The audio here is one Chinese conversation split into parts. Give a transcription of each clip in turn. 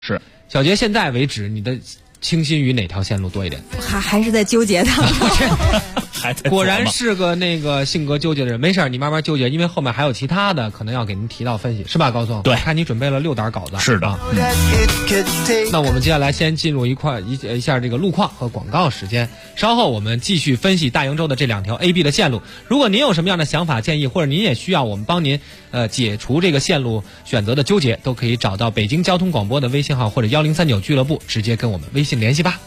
是小杰，现在为止你的倾心于哪条线路多一点？ 还是在纠结他。 果然是个那个性格纠结的人。没事，你慢慢纠结，因为后面还有其他的可能要给您提到分析，是吧，高松？ 对， 看你准备了6档稿子。 是的。 那我们接下来先进入一下这个路况和广告时间，稍后我们继续分析大营州的这2条 A、B 的线路。如果您有什么样的想法建议，或者您也需要我们帮您解除这个线路选择的纠结，都可以找到北京交通广播的微信号或者1039俱乐部，直接跟我们微信联系吧。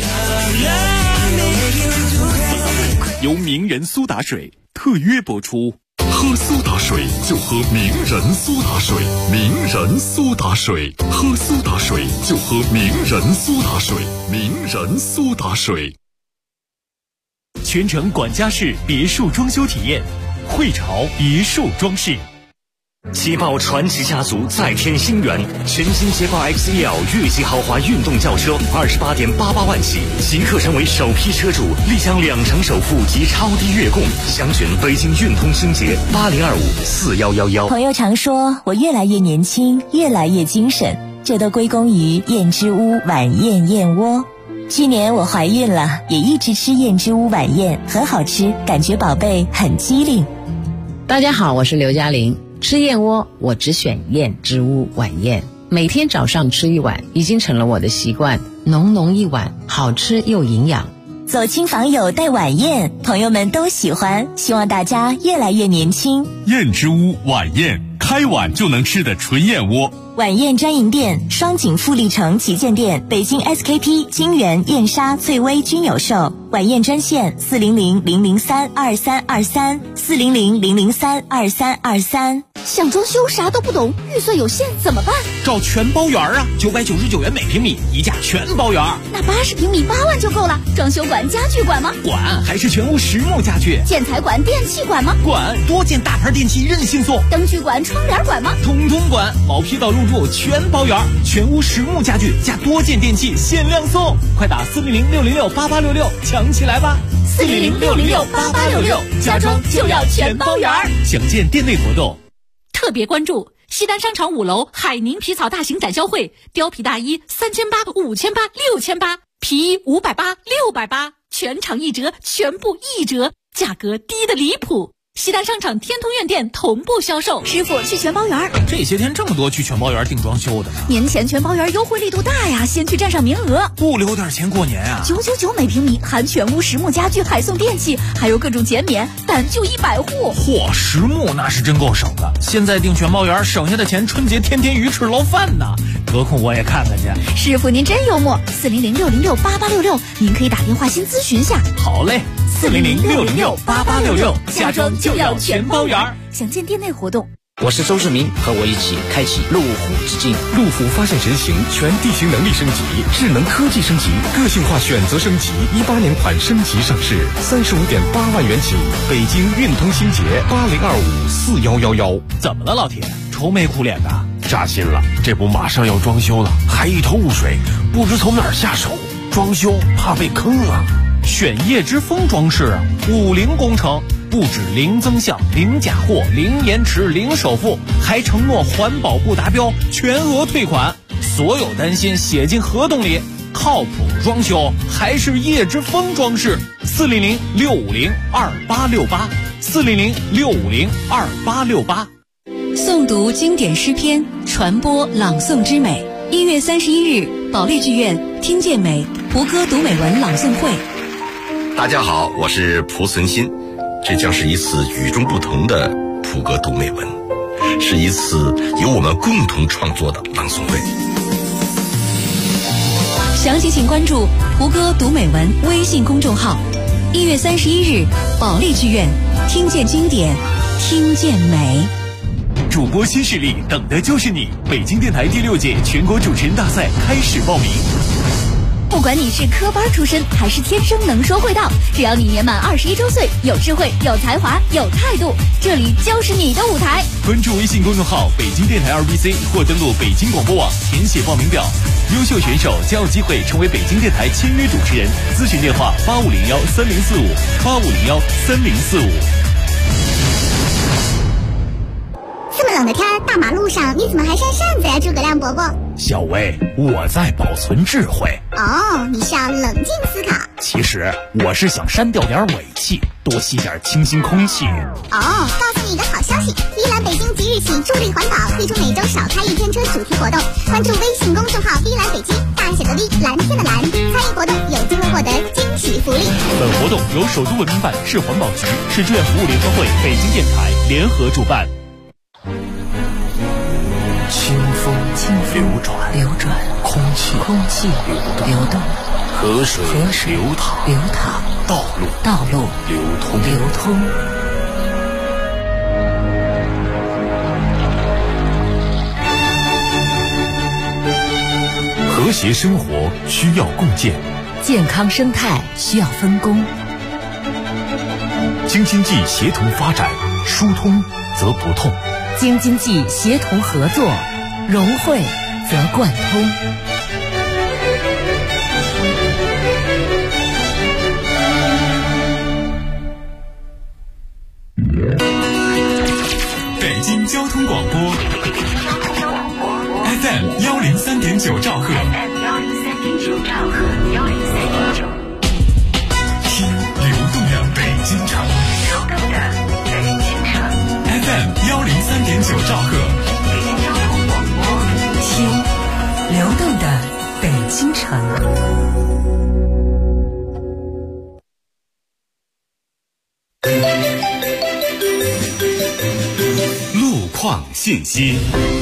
由名人苏打水特约播出。 喝苏打水就喝名人苏打水，名人苏打水，喝苏打水就喝名人苏打水，名人苏打水。 全程管家式别墅装修体验，汇潮别墅装饰。捷豹传奇家族再添新元，全新捷豹 XEL 越级豪华运动轿车28.88万起，即刻成为首批车主，立享2成首付及超低月供。详询北京运通星捷80254111。 朋友常说我越来越年轻，越来越精神，这都归功于燕之屋晚宴燕窝。去年我怀孕了，也一直吃燕之屋晚宴，很好吃，感觉宝贝很机灵。 大家好，我是刘嘉玲。吃燕窝我只选燕之屋晚宴，每天早上吃1碗已经成了我的习惯，浓浓一碗，好吃又营养。 走亲访友带晚宴，朋友们都喜欢，希望大家越来越年轻。 燕之屋晚宴，开碗就能吃的纯燕窝。 晚宴专营店：双井富力城旗舰店、北京 SKP、金源、燕莎、翠微均有售。晚宴专线400-003-2323，400-003-2323。 想装修啥都不懂，预算有限怎么办？ 找全包园啊，999元每平米，一价全包园。 那80平米8万就够了。装修管、家具管吗？ 管，还是全屋实木家具。 建材管、电器管吗？ 管，多件大牌电器任性送。 灯具管、窗帘管吗？ 统统管，毛坯到入住全包园，全屋实木家具加多件电器限量送，快打400-606-8866抢起来吧 ！400-606-8866，家装就要全包园。 详见店内活动。 特别关注西单商场5楼海宁皮草大型展销会，貂皮大衣3800、5800、6800，皮衣580、680，全场1折，全部1折，价格低得离谱。西单商场天通苑店同步销售。 师傅去全包园。 这些天这么多去全包园订装修的呢？ 年前全包园优惠力度大呀，先去占上名额。 不留点钱过年啊 ？999每平米，含全屋实木家具，还送电器，还有各种减免，但就100户。 嚯，实木那是真够省的。现在订全包园省下的钱，春节天天鱼翅捞饭呢。得空我也看看去。 师傅您真幽默。400-606-8866，您可以打电话先咨询下。 好嘞，400-606-8866，家装就要全包园。 详见店内活动。 我是周世民，和我一起开启路虎之境。 路虎发现神行，全地形能力升级，智能科技升级，个性化选择升级。18年款升级上市，35.8万元起。北京运通星捷80254111。 怎么了，老铁？愁眉苦脸的？ 扎心了，这不马上要装修了，还一头雾水，不知从哪儿下手。装修怕被坑啊。 选叶之峰装饰，5零工程，不止零增项、零假货、零延迟、零首付，还承诺环保不达标全额退款，所有担心写进合同里。靠谱装修还是叶之峰装饰。400-650-2868，400-650-2868。 诵读经典诗篇，传播朗诵之美。1月31日，保利剧院听见美胡歌读美文朗诵会。 大家好，我是蒲存昕，这将是一次与众不同的蒲歌读美文，是一次由我们共同创作的朗诵会。 详情请关注胡歌读美文微信公众号。1月31日，保利剧院听见经典，听见美。 主播新势力，等的就是你！北京电台第6届全国主持人大赛开始报名。 不管你是科班出身还是天生能说会道，只要你年满21周岁，有智慧、有才华、有态度，这里就是你的舞台。 关注微信公众号北京电台2BC 或登录北京广播网填写报名表，优秀选手将有机会成为北京电台签约主持人。咨询电话8501-3045，8501-3045。 这么冷的天，大马路上你怎么还扇扇子呀，诸葛亮伯伯？ 小薇，我在保存智慧。 哦，你是要冷静思考。 其实我是想删掉点尾气，多吸点清新空气。 哦，告诉你一个好消息，依兰北京即日起助力环保，推出每周少开一天车主题活动。关注微信公众号依兰北京，大写的 V， 蓝天的蓝，参与活动有机会获得惊喜福利。 本活动由首都文明办、市环保局、市志愿服务联合会、北京电台联合主办。 清风流转，空气流动，河水流淌，道路流通。 和谐生活需要共建， 健康生态需要分工。 京津冀协同发展，疏通则不痛。 京津冀协同合作，融汇则贯通。 北京交通广播 FM 103.9兆赫，听流动的北京城。FM 103.9兆赫， 北京交通广播，听流动的北京城。 路况信息。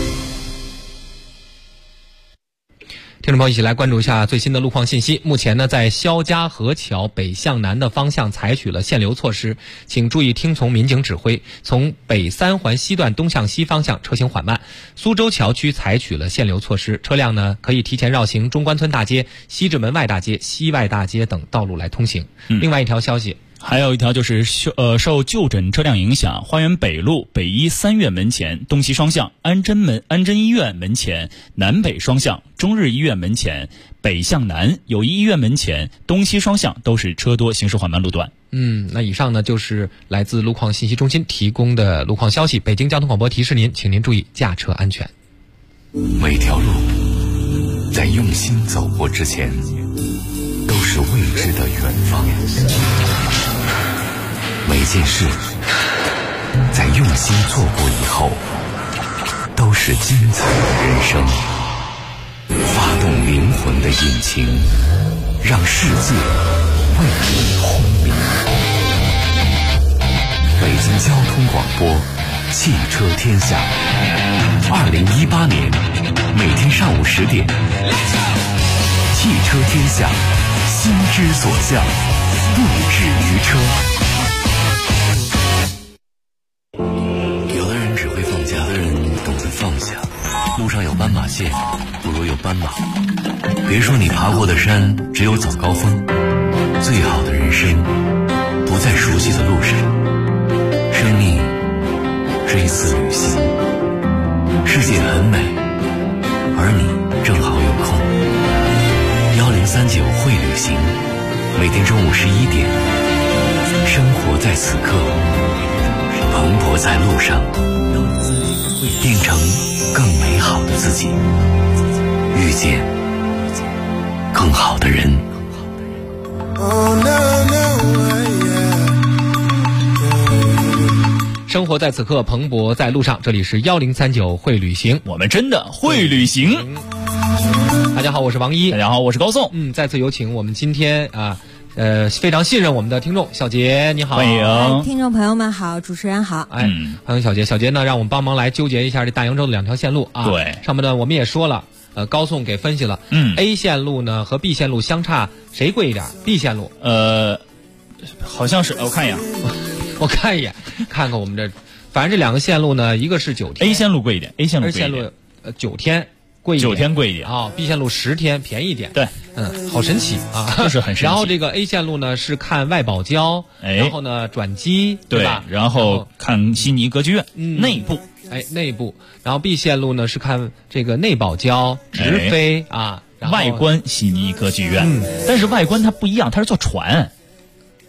听众朋友，一起来关注一下最新的路况信息。目前呢，在肖家河桥北向南的方向采取了限流措施，请注意听从民警指挥。从北三环西段东向西方向车行缓慢。苏州桥区采取了限流措施，车辆呢可以提前绕行中关村大街、西直门外大街、西外大街等道路来通行。另外一条消息。 还有一条就是受就诊车辆影响，花园北路北一三院门前东西双向，安贞医院门前南北双向，中日医院门前北向南，友谊医院门前东西双向都是车多，行驶缓慢路段。 那以上呢就是来自路况信息中心提供的路况消息。北京交通广播提示您，请您注意驾车安全。 每条路在用心走过之前，都是未知的远方。每件事在用心做过以后，都是精彩的人生。发动灵魂的引擎，让世界为你轰鸣。北京交通广播，汽车天下。2018年每天上午10点，汽车天下，心之所向，不止于车。有的人只会放假，有的人懂得放下。路上有斑马线，不如有斑马。别说你爬过的山只有早高峰，最好的人生不在熟悉的路上。生命是一次旅行，世界很美，而你正好有空。1039会旅行，每天中午11点，生活在此刻，蓬勃在路上，变成更美好的自己，遇见更好的人。 生活在此刻，蓬勃在路上。这里是1039会旅行， 我们真的会旅行。 大家好，我是王一。 大家好，我是高颂。 再次有请我们今天非常信任我们的听众小杰，你好。 欢迎听众朋友们好，主持人好。 欢迎小杰。小杰呢，让我们帮忙来纠结一下这大扬州的2条线路啊。 对， 上半段我们也说了，高颂给分析了。A 线路呢和 B 线路相差谁贵一点 ？B 线路。 好像是，我看一眼。 我看一眼，看看我们这，反正这2个线路呢，一个是9天 ，A 线路贵一点 ，A 线路贵一点。 A 线路9天贵一点，9 天贵一点啊。B 线路10天便宜一点。 对， 好神奇啊， 就是很神奇。 然后这个 A 线路呢是看外保交，然后呢转机，对吧？ 然后看悉尼歌剧院内部， 内部。然后 B 线路呢是看这个内保交直飞啊， 外观悉尼歌剧院，但是外观它不一样，它是坐船。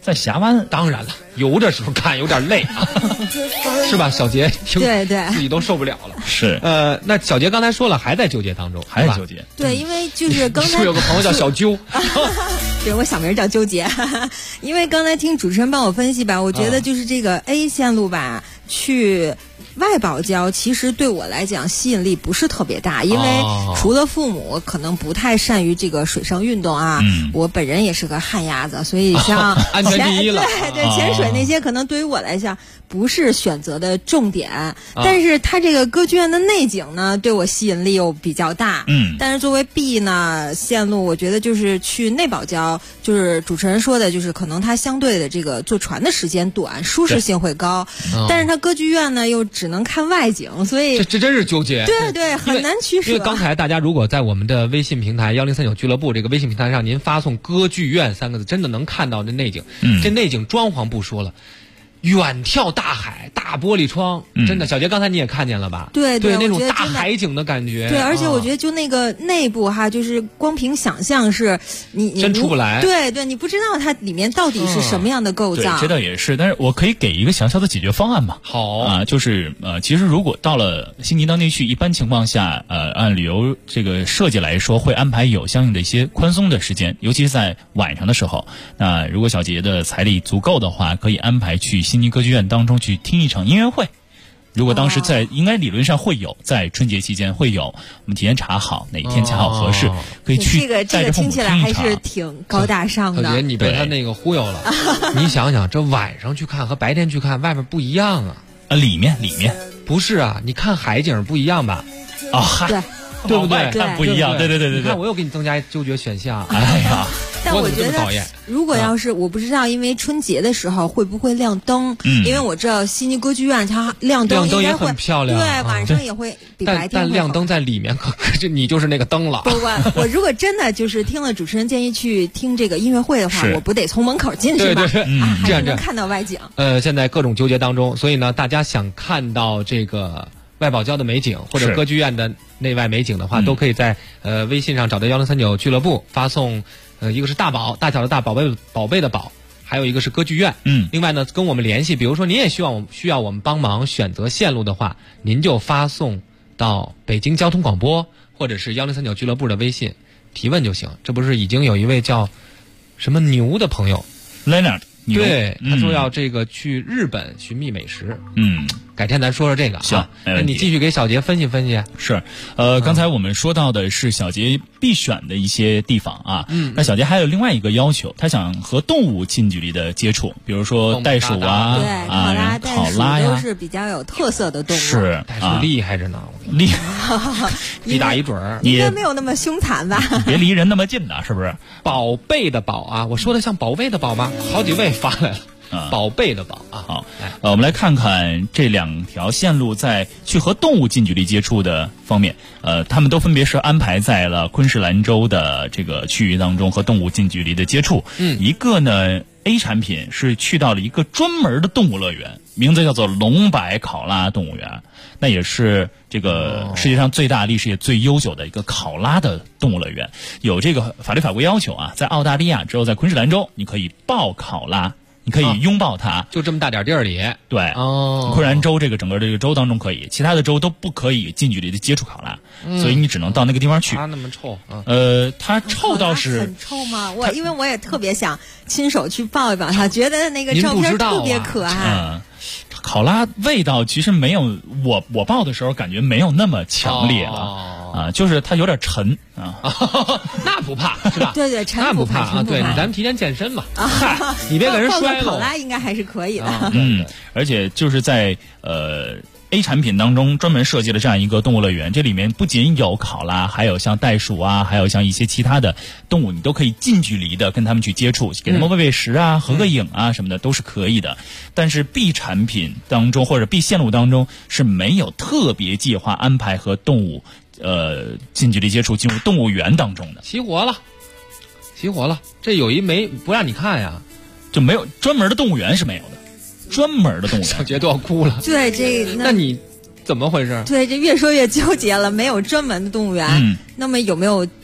在峡湾， 当然了，游的时候看有点累啊，是吧？小杰听对对， 自己都受不了了。 是， 那小杰刚才说了，还在纠结当中， 还在纠结。 对，因为就是刚才是不是有个朋友叫小揪？ 对，我小名叫纠结。因为刚才听主持人帮我分析吧，我觉得就是这个 A 线路吧，去外堡礁其实对我来讲吸引力不是特别大，因为除了父母可能不太善于这个水上运动啊，我本人也是个旱鸭子，所以像安全第一了， 对潜水那些可能对于我来讲不是选择的重点，但是它这个歌剧院的内景呢，对我吸引力又比较大。但是作为 B 呢线路，我觉得就是去内堡礁，就是主持人说的，就是可能它相对的这个坐船的时间短，舒适性会高，但是它歌剧院呢又只能看外景，所以这真是纠结。 对对，很难取舍。 因为刚才大家如果在我们的微信平台1039俱乐部这个微信平台上，您发送歌剧院3个字，真的能看到这内景。这内景装潢不说了，远眺大海，大玻璃窗，真的，小杰刚才你也看见了吧？ 对对，那种大海景的感觉。 对，而且我觉得就那个内部哈，就是光凭想象是你真出不来。 对对，你不知道它里面到底是什么样的构造。 对，这倒也是，但是我可以给一个小小的解决方案吧。 好啊，就是其实如果到了悉尼当地去，一般情况下，按旅游这个设计来说，会安排有相应的一些宽松的时间，尤其是在晚上的时候。那如果小杰的财力足够的话，可以安排去悉尼歌剧院当中去听一场音乐会。如果当时应该理论上会有，在春节期间会有，我们提前查好哪一天恰好合适，可以去带着父母听一场。 这个听起来还是挺高大上的。 小杰，你被他那个忽悠了。你想想，这晚上去看和白天去看外边不一样啊。 里面不是啊，你看海景不一样吧？对不对？ 看不一样，对。 你看我又给你增加纠结选项。 哎呀。 但我觉得，如果要是我不知道，因为春节的时候会不会亮灯？因为我知道悉尼歌剧院它亮灯也很漂亮， 对，晚上也会比白天。 但亮灯在里面，可你就是那个灯了。 不，我如果真的就是听了主持人建议去听这个音乐会的话，我不得从门口进去吗？ 对， 还是能看到外景。 现在各种纠结当中，所以呢，大家想看到这个外堡礁的美景或者歌剧院的内外美景的话，都可以在微信上找到1039俱乐部发送。一个是大宝，大小的大，宝贝的宝，还有一个是歌剧院。另外呢，跟我们联系，比如说您也需要我们帮忙选择线路的话，您就发送到北京交通广播或者是1039俱乐部的微信提问就行。这不是已经有一位叫什么牛的朋友 Leonard， 对，他说要这个去日本寻觅美食。改天咱说说这个。 行， 那你继续给小杰分析分析。 是，刚才我们说到的是小杰必选的一些地方啊。那小杰还有另外一个要求，他想和动物近距离的接触，比如说袋鼠啊， 对， 考拉呀， 都是比较有特色的动物。 是， 袋鼠厉害着呢，一打一准儿， 应该没有那么凶残吧？ 别离人那么近呢，是不是？ 宝贝的宝啊，我说的像宝贝的宝吧？好几位发来了。宝贝的宝啊， 好，我们来看看这两条线路在去和动物近距离接触的方面，他们都分别是安排在了昆士兰州的这个区域当中和动物近距离的接触。一个呢 A 产品是去到了一个专门的动物乐园，名字叫做龙柏考拉动物园，那也是这个世界上最大、历史也最悠久的一个考拉的动物乐园。有这个法律法规要求啊，在澳大利亚只有在昆士兰州你可以抱考拉。你可以拥抱它， 就这么大点地儿里。 对，昆士兰州这个整个这个州当中可以，其他的州都不可以近距离的接触考拉，所以你只能到那个地方去。 它那么臭， 它臭倒是很臭吗？因为我也特别想亲手去抱一抱它，觉得那个照片特别可爱。 考拉味道其实没有我抱的时候感觉没有那么强烈了就是它有点沉啊。 那不怕是吧？ 对， 那不怕啊。对，咱们提前健身嘛。你别给人摔了。 考拉应该还是可以的。 而且就是在A 产品当中专门设计了这样一个动物乐园，这里面不仅有考拉，还有像袋鼠啊，还有像一些其他的动物，你都可以近距离的跟他们去接触，给他们喂喂食啊，合个影啊什么的都是可以的。但是 B 产品当中或者 B 线路当中是没有特别计划安排和动物近距离接触进入动物园当中的。 起火了，这有一枚不让你看呀， 就没有专门的动物园是没有的。专门的动物园， 小杰都要哭了。 对， 那你怎么回事？ 对，这越说越纠结了。没有专门的动物园，那么有没有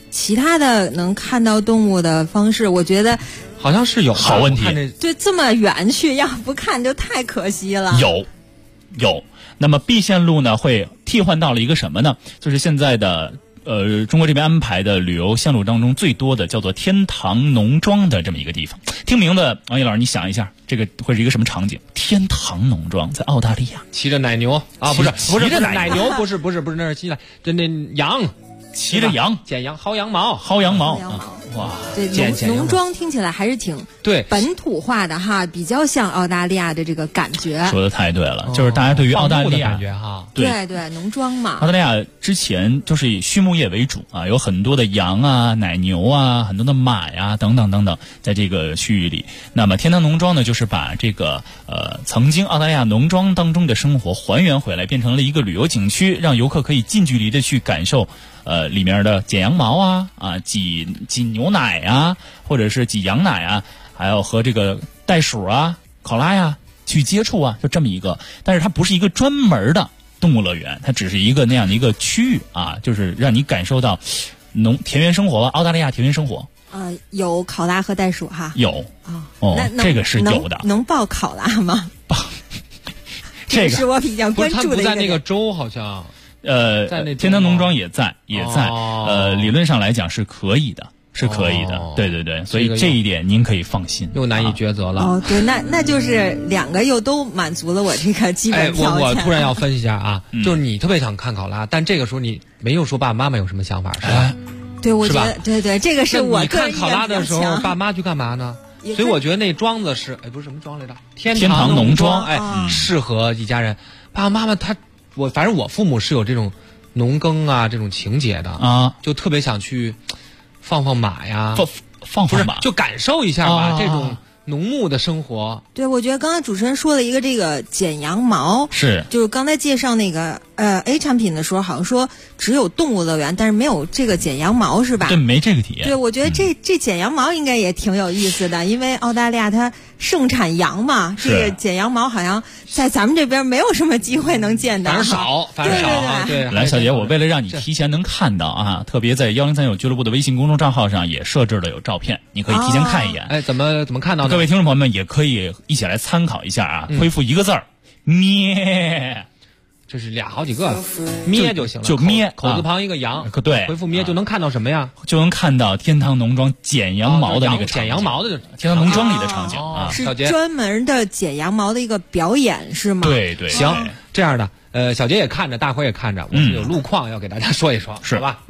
其他的能看到动物的方式，我觉得好像是有。 好问题， 就这么远去，要不看就太可惜了。 有。那么 B 线路呢，会替换到了一个什么呢？就是现在的中国这边安排的旅游线路当中最多的叫做天堂农庄的这么一个地方。听名字，王毅老师，你想一下，这个会是一个什么场景？天堂农庄在澳大利亚， 骑着奶牛啊，不是奶牛，不是，那是骑的，那羊， 骑着羊， 剪羊，薅羊毛。哇， 对，农庄听起来还是挺本土化的哈，比较像澳大利亚的这个感觉。 说的太对了，就是大家对于澳大利亚感觉哈， 对，农庄嘛。 澳大利亚之前就是以畜牧业为主啊，有很多的羊啊、奶牛啊、很多的马呀等等，在这个区域里。那么天堂农庄呢，就是把这个曾经澳大利亚农庄当中的生活还原回来，变成了一个旅游景区，让游客可以近距离的去感受。里面的剪羊毛挤牛奶啊，或者是挤羊奶啊，还有和这个袋鼠啊、考拉呀去接触啊，就这么一个。但是它不是一个专门的动物乐园，它只是一个那样的一个区域啊，就是让你感受到田园生活吧，澳大利亚田园生活。 有考拉和袋鼠哈。 有这个是有的。 能抱考拉吗？ 这个是我比较关注的一个。 不在那个州好像。 在那天堂农庄也在，理论上来讲是可以的，对，所以这一点您可以放心， 又难以抉择了。 对，那就是两个又都满足了我这个基本条件。 我突然要分析一下啊，就是你特别想看考拉，但这个时候你没有说爸爸妈妈有什么想法是吧？ 对，我觉得对，这个是我个人看考拉的时候，爸妈去干嘛呢？所以我觉得那庄子是不是什么庄来着？天堂农庄， 适合一家人。爸爸妈妈反正我父母是有这种农耕啊这种情节的啊，就特别想去放马呀， 放马， 就感受一下吧这种农牧的生活。 对，我觉得刚才主持人说了一个这个剪羊毛，就是刚才介绍那个A 产品的时候，好像说只有动物乐园，但是没有这个剪羊毛是吧？ 对，没这个体验。 对，我觉得这剪羊毛应该也挺有意思的，因为澳大利亚它盛产羊嘛，这个剪羊毛好像在咱们这边没有什么机会能见到， 反正少。对， 来，小姐，我为了让你提前能看到啊，特别在1039俱乐部的微信公众账号上也设置了有照片，你可以提前看一眼。 怎么看到呢？ 各位听众朋友们也可以一起来参考一下啊，回复一个字儿咩。 这是好几个，咩就行了， 就咩， 口字旁一个羊， 对， 回复咩就能看到什么呀？ 就能看到天堂农庄剪羊毛的那个剪羊毛的天堂农庄里的场景啊， 是专门的剪羊毛的一个表演是吗？ 对， 行，这样的，小杰也看着，大伙也看着，我们有路况要给大家说一说， 是吧？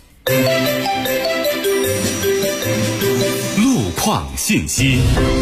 路况信息。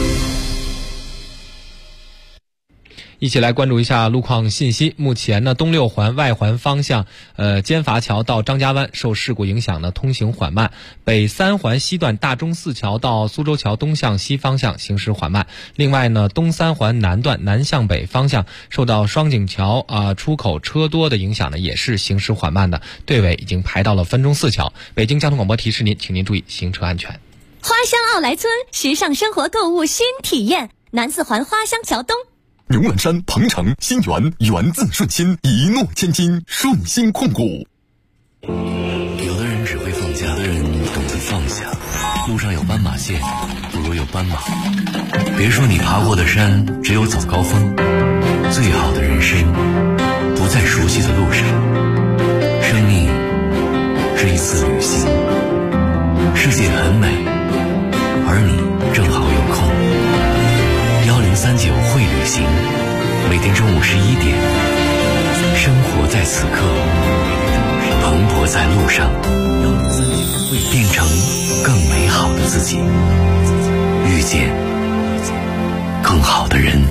一起来关注一下路况信息。目前呢，东六环外环方向，尖筏桥到张家湾受事故影响呢，通行缓慢。北三环西段大钟寺桥到苏州桥东向西方向行驶缓慢。另外呢，东三环南段南向北方向受到双井桥出口车多的影响呢，也是行驶缓慢的。队尾已经排到了分钟寺桥。北京交通广播提示您，请您注意行车安全。 花乡奥莱村时尚生活购物新体验，南四环花乡桥东。 牛栏山、鹏城、新源，源自顺心，一诺千金，顺心控股。 有的人只会放假，有的人懂得放下。路上有斑马线，不如有斑马。别说你爬过的山只有早高峰，最好的人生不在熟悉的路上。生命是一次旅行，世界很美，而你正好有空。1039会旅行，每天中午11点，生活在此刻，蓬勃在路上，变成更美好的自己，遇见更好的人。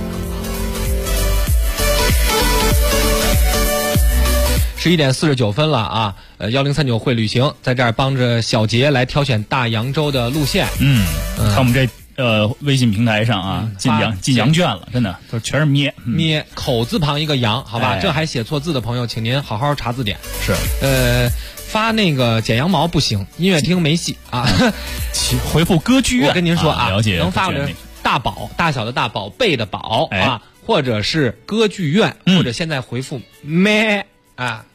11点49分了啊！1039会旅行在这儿帮着小杰来挑选大洋洲的路线。 看我们这微信平台上啊，进羊圈了，真的都全是咩， 口字旁一个羊，好吧？这还写错字的朋友，请您好好查字典。 是， 发那个剪羊毛不行，音乐厅没戏啊。 回复歌剧院， 我跟您说啊， 了解， 能发过来大宝，大小的大宝贝的宝啊，或者是歌剧院，或者现在回复咩啊。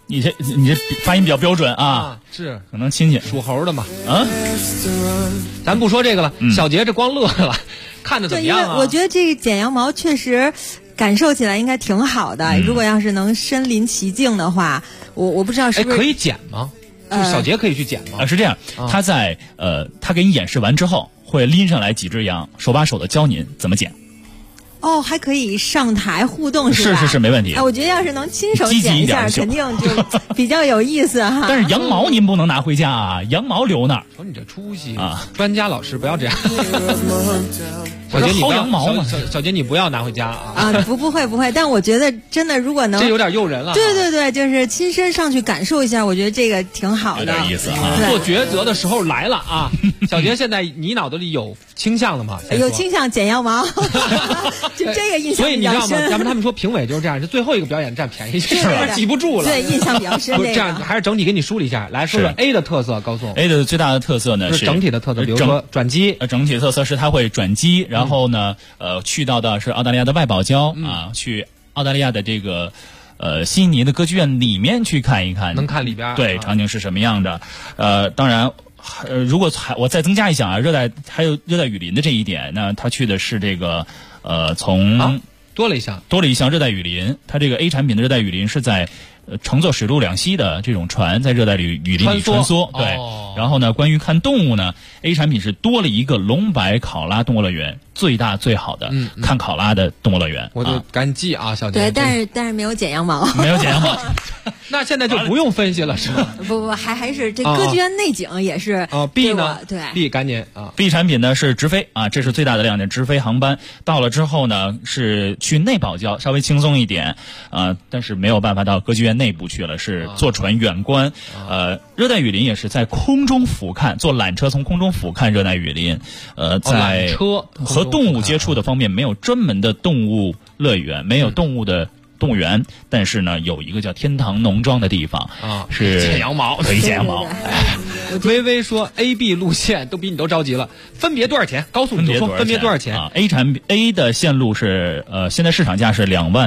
你这发音比较标准啊， 是可能亲戚属猴的嘛啊。 咱不说这个了，小杰这光乐了，看着怎么样啊？ 对，因为我觉得这个剪羊毛确实感受起来应该挺好的。如果要是能身临其境的话，我不知道是不是可以剪吗？就是小杰可以去剪吗？ 是这样，他在他给你演示完之后，会拎上来几只羊，手把手的教您怎么剪。 哦，还可以上台互动是吧？ 是，没问题。 我觉得要是能亲手剪一下，肯定就比较有意思哈。 但是羊毛您不能拿回家啊，羊毛留那儿。 说你这出息啊！专家老师不要这样。小杰，你薅羊毛嘛？ 小杰，你不要拿回家啊！ 不会。但我觉得真的，如果能， 这有点诱人了。 对，就是亲身上去感受一下，我觉得这个挺好的。 有点意思啊！ 做抉择的时候来了啊！小杰，现在你脑子里有倾向了吗？ 有倾向剪羊毛。就这个印象所以你知道吗？咱们他们说评委就是这样，是最后一个表演占便宜，记不住了。 对，印象比较深。 这样还是整体给你梳理一下，来说说 A 的特色，告诉我。 A 的最大的特色呢是整体的特色，比如说转机。 整体特色是它会转机，然后呢，去到的是澳大利亚的外堡礁啊，去澳大利亚的这个悉尼的歌剧院里面去看一看， 能看里边对场景是什么样的。当然。如果我再增加一项啊，还有热带雨林的这一点，那他去的是这个从多了一项热带雨林。它这个 A 产品的热带雨林是在乘坐水陆两栖的这种船在热带雨林里穿梭。对，然后呢，关于看动物呢 ，A 产品是多了一个龙柏考拉动物乐园，最大最好的看考拉的动物乐园。 我就赶紧记啊，小杰。 对，但是没有剪羊毛， 没有剪羊毛。 那现在就不用分析了，是吧？ 不，还是这歌剧院内景也是。 B 呢？ 对 ，B 赶紧啊。 B 产品呢是直飞啊，这是最大的亮点，直飞航班到了之后呢是去内堡礁，稍微轻松一点啊，但是没有办法到歌剧院内部去了，是坐船远观。热带雨林也是在空中俯瞰，坐缆车从空中俯瞰热带雨林。在车和动物接触的方面没有专门的动物乐园，没有动物的动物园，但是呢，有一个叫天堂农庄的地方是剪羊毛， 可以剪羊毛。 微微说 A、B 路线都比你都着急了，分别多少钱？告诉你就说分别多少钱啊 ？A 的线路是现在市场价是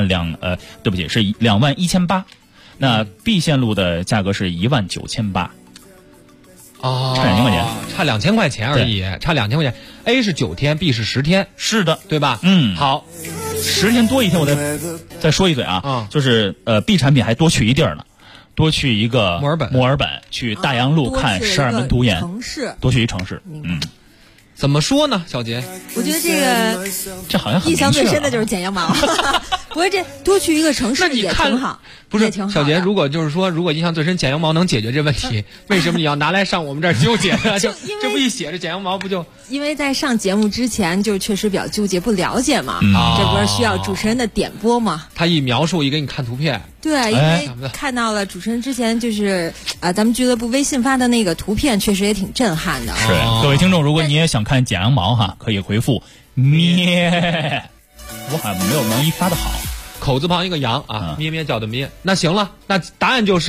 21800，那 B 线路的价格是19800。 哦， 差2000块钱， 差2000块钱而已，差2000块钱。A 是9天 ，B 是10天， 是的， 对吧？好 ，10天多一天，我再说一嘴啊，就是B 产品还多去一地儿呢，多去一个墨尔本去大洋路看12门徒岩，多去一城市， 怎么说呢，小杰？ 我觉得这好像很印象最深的就是剪羊毛。不是，这多去一个城市也挺好， 不是小杰？如果印象最深剪羊毛能解决这问题，为什么你要拿来上我们这儿纠结呢？这不一写着剪羊毛不就？ 因为在上节目之前就确实比较纠结，不了解嘛，这不是需要主持人的点拨吗？ 他一描述，一给你看图片。 对，因为看到了主持人之前就是咱们俱乐部微信发的那个图片，确实也挺震撼的。 是，各位听众，如果你也想看剪羊毛哈，可以回复咩。我好像没有毛衣发的好， 口字旁一个羊啊，咩咩叫的咩。那行了，那答案就是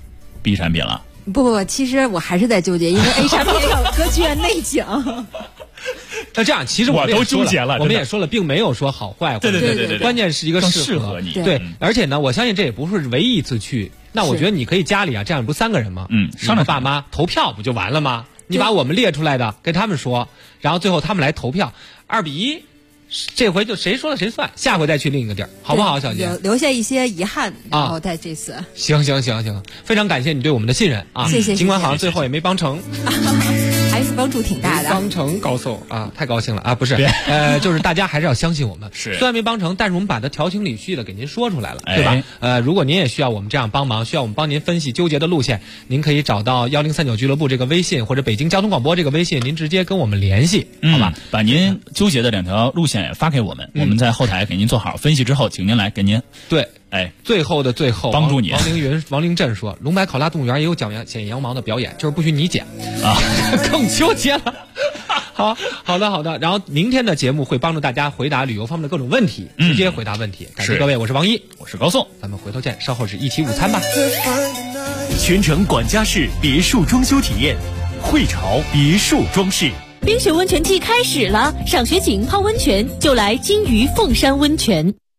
B 产品了。 不，其实我还是在纠结，因为 A 产品也有歌剧院内景。 那这样，其实我都纠结了， 我们也说了，并没有说好坏， 对， 关键是一个适合你。 对，而且呢，我相信这也不是唯一一次去。那我觉得你可以家里啊，这样不3个人吗？上着爸妈投票不就完了吗？你把我们列出来的跟他们说，然后最后他们来投票，2比1。这回就谁说了谁算，下回再去另一个地儿，好不好，小杰？ 留下一些遗憾，然后在这次。 行，非常感谢你对我们的信任啊！ 谢谢。 尽管好像最后也没帮成， 还是帮助挺大的。 帮成高手啊，太高兴了啊！不是，就是大家还是要相信我们。 是， 虽然没帮成，但是我们把它调情理序的给您说出来了，对吧？如果您也需要我们这样帮忙，需要我们帮您分析纠结的路线，您可以找到1039俱乐部这个微信，或者北京交通广播这个微信，您直接跟我们联系，好吧？ 把您纠结的2条路线也发给我们，我们在后台给您做好分析之后，请您来给您对。最后的最后， 帮助你。 王凌振说，龙柏考拉动物园也有剪羊毛的表演，就是不许你剪啊，更纠结了。好的。然后明天的节目会帮助大家回答旅游方面的各种问题，直接回答问题。感谢各位，我是王一， 我是高颂， 咱们回头见，稍后是一起午餐吧。 全程管家式别墅装修体验，汇潮别墅装饰。 冰雪温泉季开始了，赏雪景泡温泉就来金鱼凤山温泉。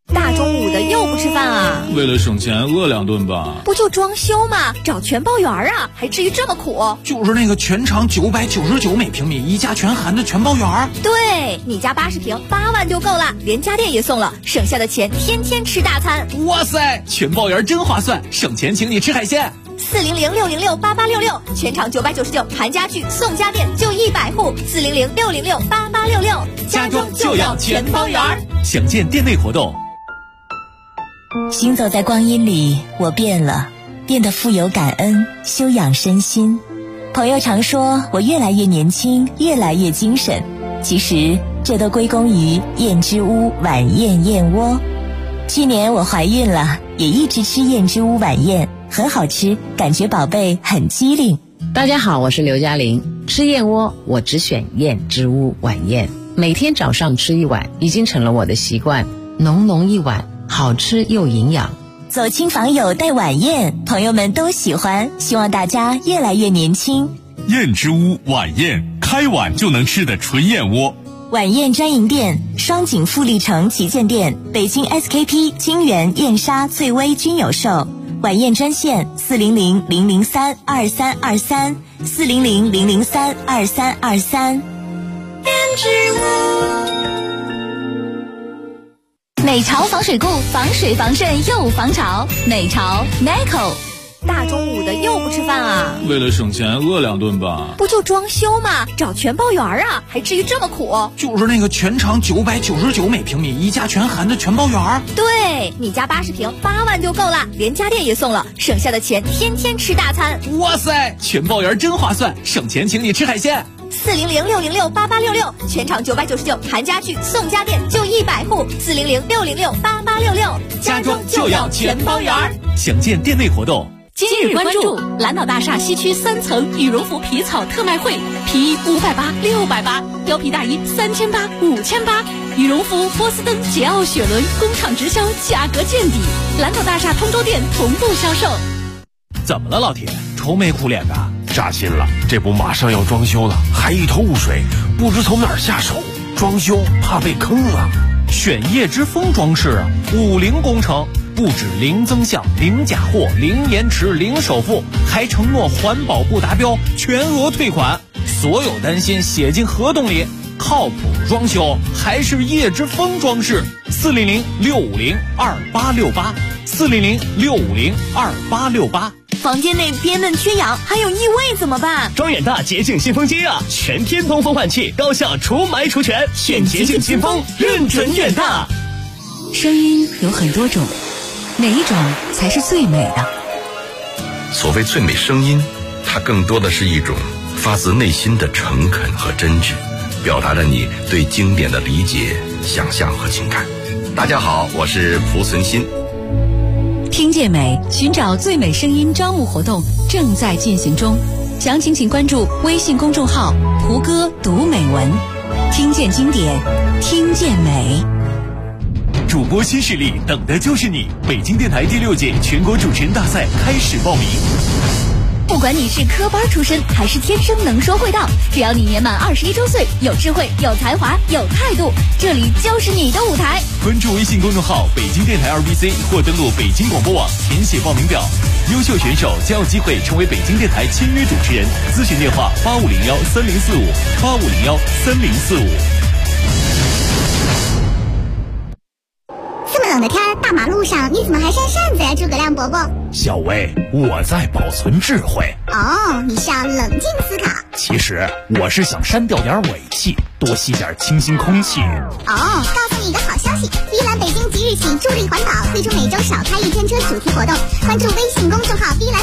大中午的又不吃饭啊？ 为了省钱饿2顿吧。 不就装修吗？找全包园啊，还至于这么苦？ 就是那个全长999每平米，一家全含的全包园。 对，你家80平8万就够了，连家电也送了，省下的钱天天吃大餐。 哇塞，全包园真划算，省钱请你吃海鲜。 400-606-8866，全场999，含家具送家电就100户。400-606-8866， 家中就要全包园。详见店内活动。 行走在光阴里，我变了，变得富有感恩，修养身心。朋友常说我越来越年轻，越来越精神，其实这都归功于燕之屋晚宴燕窝。去年我怀孕了，也一直吃燕之屋晚宴，很好吃，感觉宝贝很机灵。 大家好，我是刘嘉玲。吃燕窝我只选燕之屋晚宴，每天早上吃一碗，已经成了我的习惯。浓浓一碗，好吃又营养。 走亲访友带晚宴，朋友们都喜欢，希望大家越来越年轻。 燕之屋晚宴，开碗就能吃的纯燕窝。 晚宴专营店：双井富力城旗舰店、北京 SKP、金源、燕莎、翠微均有售。晚宴专线400-003-2323 400-003-2323。 燕之屋。美潮防水固，防水防渗又防潮。美潮 Meco。大中午的又不吃饭啊？ 为了省钱饿2顿吧。 不就装修吗？找全包园啊，还至于这么苦？ 就是那个全长999每平米，一家全含的全包园。 对，你家80平8万就够了，连家电也送了，省下的钱天天吃大餐。 哇塞，全包园真划算，省钱请你吃海鲜。 400-606-8866，全场999，含家具送家电就100户。400-606-8866， 家中就要全包园。详见店内活动。 今日关注蓝岛大厦西区3层羽绒服皮草特卖会，皮衣580、680，貂皮大衣3800、5800，羽绒服波司登、捷奥雪伦工厂直销，价格见底。蓝岛大厦通州店同步销售。 怎么了，老铁？愁眉苦脸的？ 扎心了，这不马上要装修了，还一头雾水，不知从哪儿下手。装修怕被坑了。 选叶之峰装饰，5零工程。不止零增项、零假货、零延迟、零首付，还承诺环保不达标全额退款。所有担心写进合同里，靠谱装修还是叶之峰装饰。400-650-2868 400-650-2868。 房间内憋闷缺氧，还有异味怎么办？ 装远大洁净新风机啊，全天通风换气，高效除霾除醛，选洁净新风，认准远大。 声音有很多种，哪一种才是最美的？ 所谓最美声音，它更多的是一种发自内心的诚恳和真挚，表达了你对经典的理解、想象和情感。大家好，我是蒲存昕。 听见美，寻找最美声音招募活动正在进行中，详情请关注微信公众号蒲哥读美文，听见经典，听见美。 主播新势力，等的就是你！北京电台第6届全国主持人大赛开始报名。 不管你是科班出身还是天生能说会道，只要你年满21周岁，有智慧、有才华、有态度，这里就是你的舞台。 关注微信公众号北京电台2BC 或登录北京广播网填写报名表，优秀选手将有机会成为北京电台签约主持人。咨询电话8501-3045 8501-3045。 这么冷的天，大马路上你怎么还扇扇子呀，诸葛亮伯伯？ 小薇，我在保存智慧。 哦，你是要冷静思考。 其实我是想删掉点尾气，多吸点清新空气。 哦，告诉你一个好消息，依兰北京即日起助力环保，推出每周少开1天车主题活动，关注微信公众号依兰